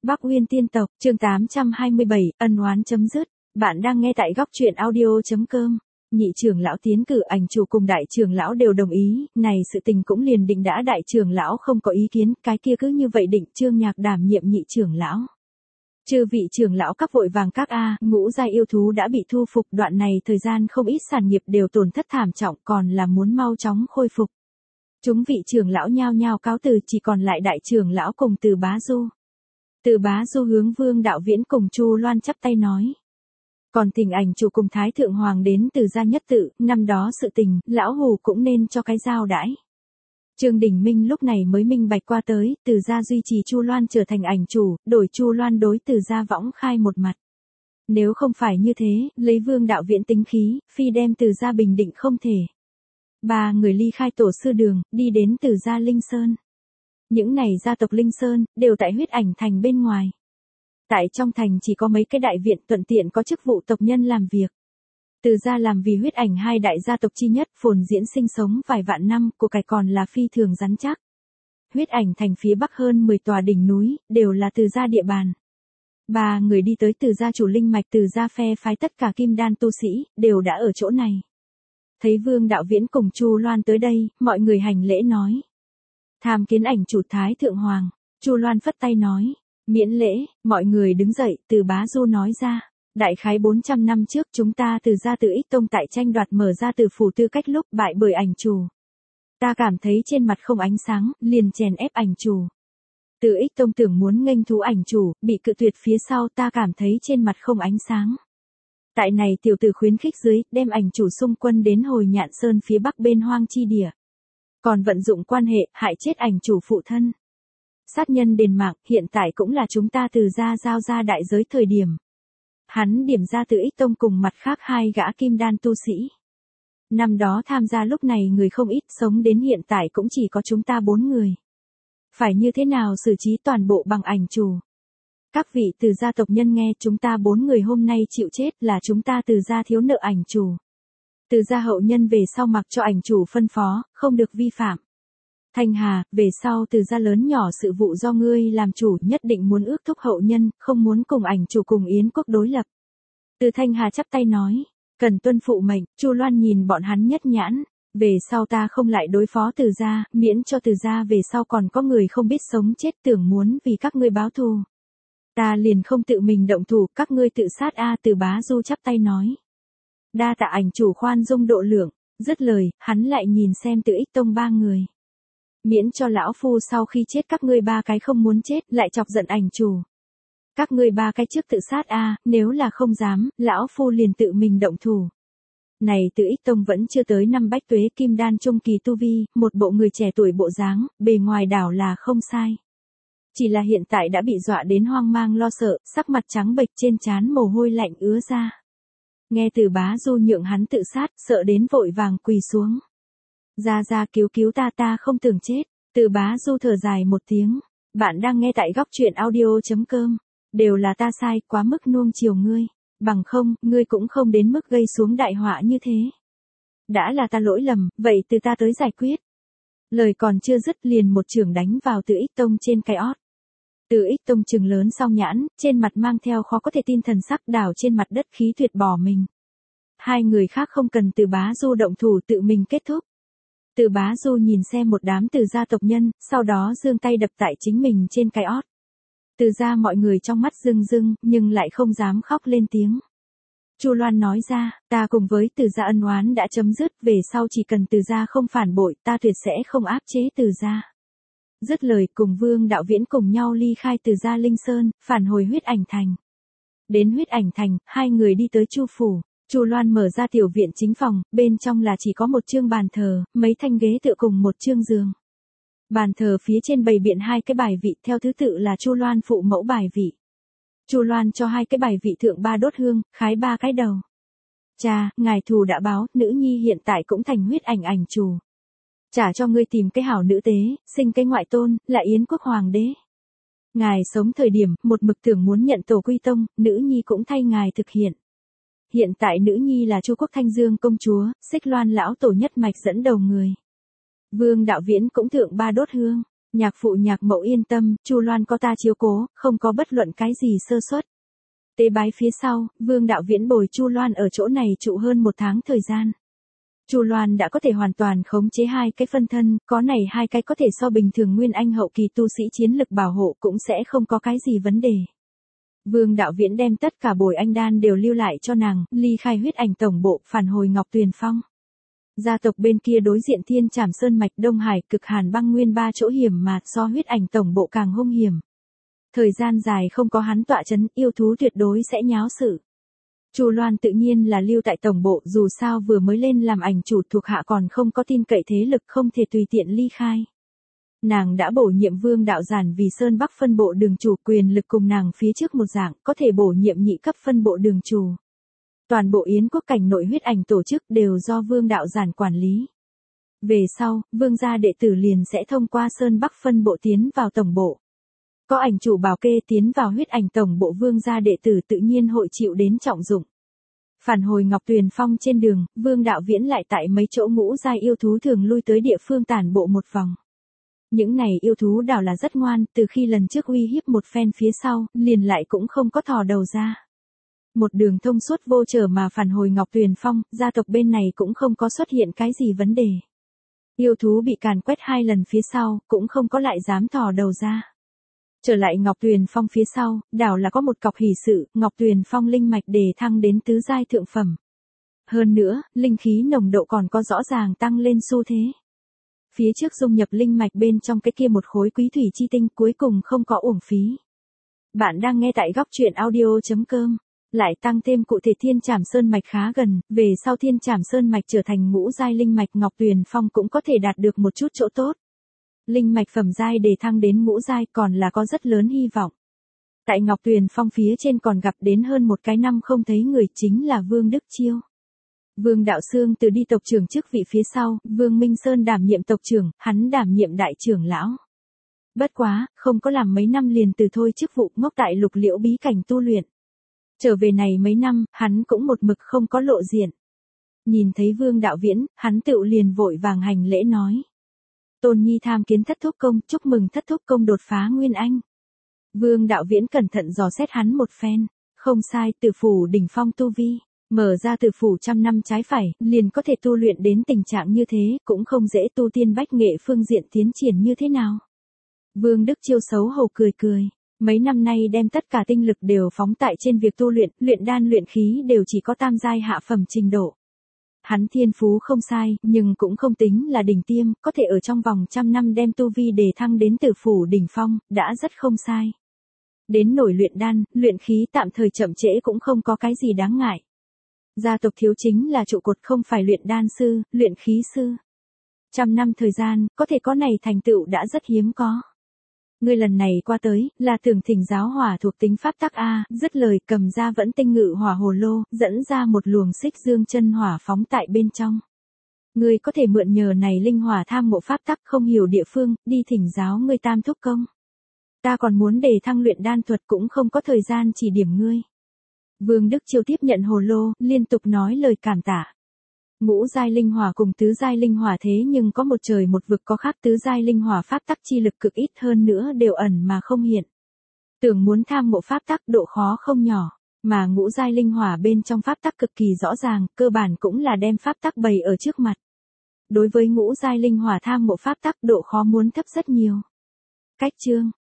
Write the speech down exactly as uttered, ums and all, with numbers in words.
Bắc Uyên tiên tộc, chương tám trăm hai mươi bảy, ân oán chấm dứt. Bạn đang nghe tại góc truyện audio chấm com. Nhị trưởng lão tiến cử ảnh chủ cùng đại trưởng lão đều đồng ý, này sự tình cũng liền định đã, đại trưởng lão không có ý kiến, cái kia cứ như vậy định. Trương Nhạc đảm nhiệm nhị trưởng lão. Chư vị trưởng lão các vội vàng các a, ngũ giai yêu thú đã bị thu phục, đoạn này thời gian không ít sản nghiệp đều tổn thất thảm trọng, còn là muốn mau chóng khôi phục. Chúng vị trưởng lão nhao nhao cáo từ, chỉ còn lại đại trưởng lão cùng Từ Bá Du. Từ Bá Du hướng Vương Đạo Viễn cùng Chu Loan chắp tay nói. Còn thỉnh ảnh chủ cùng Thái Thượng Hoàng đến Từ gia nhất tự, năm đó sự tình, lão hù cũng nên cho cái giao đãi. Trương Đình Minh lúc này mới minh bạch qua tới, Từ gia duy trì Chu Loan trở thành ảnh chủ, đổi Chu Loan đối Từ gia võng khai một mặt. Nếu không phải như thế, lấy Vương Đạo Viễn tính khí, phi đem Từ gia bình định không thể. Ba người ly khai tổ sư đường, đi đến Từ gia Linh Sơn. Những này gia tộc Linh Sơn, đều tại huyết ảnh thành bên ngoài. Tại trong thành chỉ có mấy cái đại viện thuận tiện có chức vụ tộc nhân làm việc. Từ gia làm vì huyết ảnh hai đại gia tộc chi nhất, phồn diễn sinh sống vài vạn năm, của cải còn là phi thường rắn chắc. Huyết ảnh thành phía bắc hơn mười tòa đỉnh núi, đều là Từ gia địa bàn. Ba người đi tới Từ gia chủ linh mạch, Từ gia phe phái tất cả kim đan tu sĩ, đều đã ở chỗ này. Thấy Vương Đạo Viễn cùng Chu Loan tới đây, mọi người hành lễ nói. Tham kiến ảnh chủ Thái Thượng Hoàng. Chu Loan phất tay nói. Miễn lễ, mọi người đứng dậy. Từ Bá Du nói ra. Đại khái bốn trăm năm trước chúng ta Từ gia Từ Ích Tông tại tranh đoạt mở ra Từ phủ tư cách lúc bại bởi ảnh chủ. Ta cảm thấy trên mặt không ánh sáng, liền chèn ép ảnh chủ. Từ Ích Tông tưởng muốn nghênh thú ảnh chủ, bị cự tuyệt phía sau, ta cảm thấy trên mặt không ánh sáng. Tại này tiểu tử khuyến khích dưới, đem ảnh chủ xung quân đến Hồi Nhạn Sơn phía bắc bên hoang chi địa. Còn vận dụng quan hệ, hại chết ảnh chủ phụ thân. Sát nhân đền mạng, hiện tại cũng là chúng ta Từ gia giao ra đại giới thời điểm. Hắn điểm ra Từ Ích Tông cùng mặt khác hai gã kim đan tu sĩ. Năm đó tham gia lúc này người không ít, sống đến hiện tại cũng chỉ có chúng ta bốn người. Phải như thế nào xử trí toàn bộ bằng ảnh chủ? Các vị Từ gia tộc nhân nghe, chúng ta bốn người hôm nay chịu chết là chúng ta Từ gia thiếu nợ ảnh chủ. Từ gia hậu nhân về sau mặc cho ảnh chủ phân phó, không được vi phạm. Thanh Hà, về sau Từ gia lớn nhỏ sự vụ do ngươi làm chủ, nhất định muốn ước thúc hậu nhân, không muốn cùng ảnh chủ cùng Yến quốc đối lập. Từ Thanh Hà chắp tay nói, cần tuân phụ mệnh. Chu Loan nhìn bọn hắn nhất nhãn, về sau ta không lại đối phó Từ gia, miễn cho Từ gia về sau còn có người không biết sống chết tưởng muốn vì các ngươi báo thù. Ta liền không tự mình động thủ, các ngươi tự sát a. Từ Bá Du chắp tay nói. Đa tạ ảnh chủ khoan dung độ lượng. Dứt lời, hắn lại nhìn xem Từ Ích Tông ba người. Miễn cho lão phu sau khi chết các ngươi ba cái không muốn chết, lại chọc giận ảnh chủ. Các ngươi ba cái trước tự sát a, nếu là không dám, lão phu liền tự mình động thủ. Này Từ Ích Tông vẫn chưa tới năm bách tuế kim đan trung kỳ tu vi, một bộ người trẻ tuổi bộ dáng, bề ngoài đảo là không sai. Chỉ là hiện tại đã bị dọa đến hoang mang lo sợ, sắc mặt trắng bệch, trên trán mồ hôi lạnh ứa ra. Nghe Từ Bá Du nhượng hắn tự sát, sợ đến vội vàng quỳ xuống. Ra ra cứu cứu ta, ta không tưởng chết. Từ Bá Du thở dài một tiếng. Bạn đang nghe tại góc truyện audio chấm com. Đều là ta sai, quá mức nuông chiều ngươi. Bằng không, ngươi cũng không đến mức gây xuống đại họa như thế. Đã là ta lỗi lầm, vậy từ ta tới giải quyết. Lời còn chưa dứt liền một chưởng đánh vào Từ Ích Tông trên cái ót. Từ Ích Tông trừng lớn sau nhãn, trên mặt mang theo khó có thể tin thần sắc, đảo trên mặt đất khí tuyệt bỏ mình. Hai người khác không cần Từ Bá Du động thủ, tự mình kết thúc. Từ Bá Du nhìn xem một đám Từ gia tộc nhân, sau đó giương tay đập tại chính mình trên cái ót. Từ gia mọi người trong mắt rưng rưng, nhưng lại không dám khóc lên tiếng. Chu Loan nói ra, ta cùng với Từ gia ân oán đã chấm dứt, về sau chỉ cần Từ gia không phản bội, ta tuyệt sẽ không áp chế Từ gia. Dứt lời, cùng Vương Đạo Viễn cùng nhau ly khai Từ gia Linh Sơn, phản hồi huyết ảnh thành. Đến huyết ảnh thành, hai người đi tới Chu phủ. Chu Loan mở ra tiểu viện chính phòng, bên trong là chỉ có một chương bàn thờ, mấy thanh ghế tựa cùng một chương giường. Bàn thờ phía trên bày biện hai cái bài vị, theo thứ tự là Chu Loan phụ mẫu bài vị. Chu Loan cho hai cái bài vị thượng ba đốt hương, khái ba cái đầu. Cha, ngài thù đã báo, nữ nhi hiện tại cũng thành huyết ảnh ảnh chủ. Trả cho ngươi tìm cái hảo nữ tế, sinh cái ngoại tôn, là Yến quốc hoàng đế. Ngài sống thời điểm, một mực tưởng muốn nhận tổ quy tông, nữ nhi cũng thay ngài thực hiện. Hiện tại nữ nhi là Chu quốc Thanh Dương công chúa, Xích Loan lão tổ nhất mạch dẫn đầu người. Vương Đạo Viễn cũng thượng ba đốt hương. Nhạc phụ nhạc mẫu yên tâm, Chu Loan có ta chiếu cố, không có bất luận cái gì sơ suất. Tế bái phía sau, Vương Đạo Viễn bồi Chu Loan ở chỗ này trụ hơn một tháng thời gian. Chu Loan đã có thể hoàn toàn khống chế hai cái phân thân, có này hai cái có thể so bình thường nguyên anh hậu kỳ tu sĩ chiến lực bảo hộ cũng sẽ không có cái gì vấn đề. Vương Đạo Viễn đem tất cả bồi anh đan đều lưu lại cho nàng, ly khai huyết ảnh tổng bộ, phản hồi Ngọc Tuyền Phong. Gia tộc bên kia đối diện Thiên Trảm Sơn mạch Đông Hải, Cực Hàn băng nguyên ba chỗ hiểm mà so huyết ảnh tổng bộ càng hung hiểm. Thời gian dài không có hắn tọa chấn, yêu thú tuyệt đối sẽ nháo sự. Chu Loan tự nhiên là lưu tại tổng bộ, dù sao vừa mới lên làm ảnh chủ thuộc hạ còn không có tin cậy thế lực, không thể tùy tiện ly khai. Nàng đã bổ nhiệm Vương Đạo Giản vì Sơn Bắc phân bộ đường chủ, quyền lực cùng nàng phía trước một dạng, có thể bổ nhiệm nhị cấp phân bộ đường chủ. Toàn bộ Yến quốc cảnh nội huyết ảnh tổ chức đều do Vương Đạo Giản quản lý. Về sau, Vương gia đệ tử liền sẽ thông qua Sơn Bắc phân bộ tiến vào tổng bộ. Có ảnh chủ bảo kê tiến vào huyết ảnh tổng bộ, Vương gia đệ tử tự nhiên hội chịu đến trọng dụng. Phản hồi Ngọc Tuyền Phong trên đường, Vương Đạo Viễn lại tại mấy chỗ ngũ giai yêu thú thường lui tới địa phương tản bộ một vòng. Những này yêu thú đảo là rất ngoan, từ khi lần trước uy hiếp một phen phía sau, liền lại cũng không có thò đầu ra. Một đường thông suốt vô trở mà phản hồi Ngọc Tuyền Phong, gia tộc bên này cũng không có xuất hiện cái gì vấn đề. Yêu thú bị càn quét hai lần phía sau, cũng không có lại dám thò đầu ra. Trở lại Ngọc Tuyền Phong phía sau, đảo là có một cọc hỷ sự, Ngọc Tuyền Phong linh mạch đề thăng đến tứ giai thượng phẩm. Hơn nữa, linh khí nồng độ còn có rõ ràng tăng lên xu thế. Phía trước dung nhập linh mạch bên trong cái kia một khối quý thủy chi tinh cuối cùng không có uổng phí. Bạn đang nghe tại góc truyện audio chấm com. Lại tăng thêm cụ thể Thiên Trảm Sơn mạch khá gần, về sau Thiên Trảm Sơn mạch trở thành ngũ giai linh mạch, Ngọc Tuyền Phong cũng có thể đạt được một chút chỗ tốt. Linh mạch phẩm giai đề thăng đến ngũ giai còn là có rất lớn hy vọng. Tại Ngọc Tuyền Phong phía trên còn gặp đến hơn một cái năm không thấy người, chính là Vương Đức Chiêu. Vương Đạo Sương từ đi tộc trưởng chức vị phía sau, Vương Minh Sơn đảm nhiệm tộc trưởng, hắn đảm nhiệm đại trưởng lão. Bất quá, không có làm mấy năm liền từ thôi chức vụ, ngốc tại Lục Liễu bí cảnh tu luyện. Trở về này mấy năm, hắn cũng một mực không có lộ diện. Nhìn thấy Vương Đạo Viễn, hắn tựu liền vội vàng hành lễ nói. Tôn Nhi tham kiến thất thúc công, chúc mừng thất thúc công đột phá nguyên anh. Vương Đạo Viễn cẩn thận dò xét hắn một phen, không sai, tử phủ đỉnh phong tu vi, mở ra tử phủ trăm năm trái phải, liền có thể tu luyện đến tình trạng như thế, cũng không dễ, tu tiên bách nghệ phương diện tiến triển như thế nào. Vương Đức Chiêu xấu hổ cười cười, mấy năm nay đem tất cả tinh lực đều phóng tại trên việc tu luyện, luyện đan luyện khí đều chỉ có tam giai hạ phẩm trình độ. Hắn thiên phú không sai, nhưng cũng không tính là đỉnh tiêm, có thể ở trong vòng trăm năm đem tu vi đề thăng đến tử phủ đỉnh phong, đã rất không sai. Đến nổi luyện đan, luyện khí tạm thời chậm trễ cũng không có cái gì đáng ngại. Gia tộc thiếu chính là trụ cột, không phải luyện đan sư, luyện khí sư. Trăm năm thời gian, có thể có này thành tựu đã rất hiếm có. Ngươi lần này qua tới, là tưởng thỉnh giáo hỏa thuộc tính pháp tắc A, dứt lời cầm ra vẫn tinh ngự hỏa hồ lô, dẫn ra một luồng xích dương chân hỏa phóng tại bên trong. Ngươi có thể mượn nhờ này linh hỏa tham ngộ pháp tắc, không hiểu địa phương, đi thỉnh giáo ngươi tam thúc công. Ta còn muốn đề thăng luyện đan thuật, cũng không có thời gian chỉ điểm ngươi. Vương Đức Chiêu tiếp nhận hồ lô, liên tục nói lời cảm tạ. Ngũ giai linh hỏa cùng tứ giai linh hỏa thế nhưng có một trời một vực, có khác tứ giai linh hỏa pháp tắc chi lực cực ít, hơn nữa đều ẩn mà không hiện. Tưởng muốn tham ngộ pháp tắc độ khó không nhỏ, mà ngũ giai linh hỏa bên trong pháp tắc cực kỳ rõ ràng, cơ bản cũng là đem pháp tắc bày ở trước mặt. Đối với ngũ giai linh hỏa tham ngộ pháp tắc độ khó muốn thấp rất nhiều. Cách chương